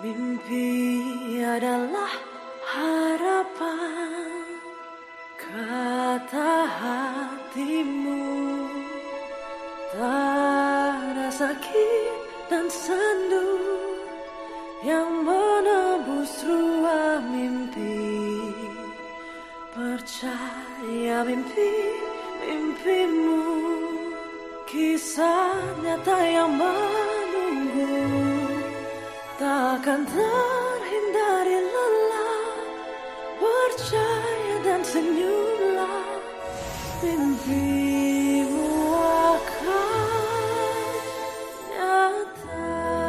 Mimpi adalah harapan, kata hatimu. Tak ada sakit dan sendu yang menembus ruang mimpi. Percaya mimpimu, kisah nyata yang menunggu. Takkan terhindari lelah, percaya dan senyumlah. Mimpimu akan nyata.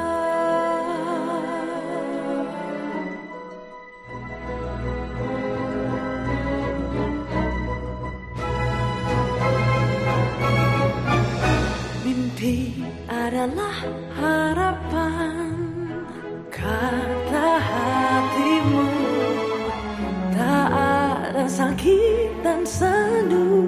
Mimpi adalah harapan, kata hatimu. Tak ada sakit dan sendu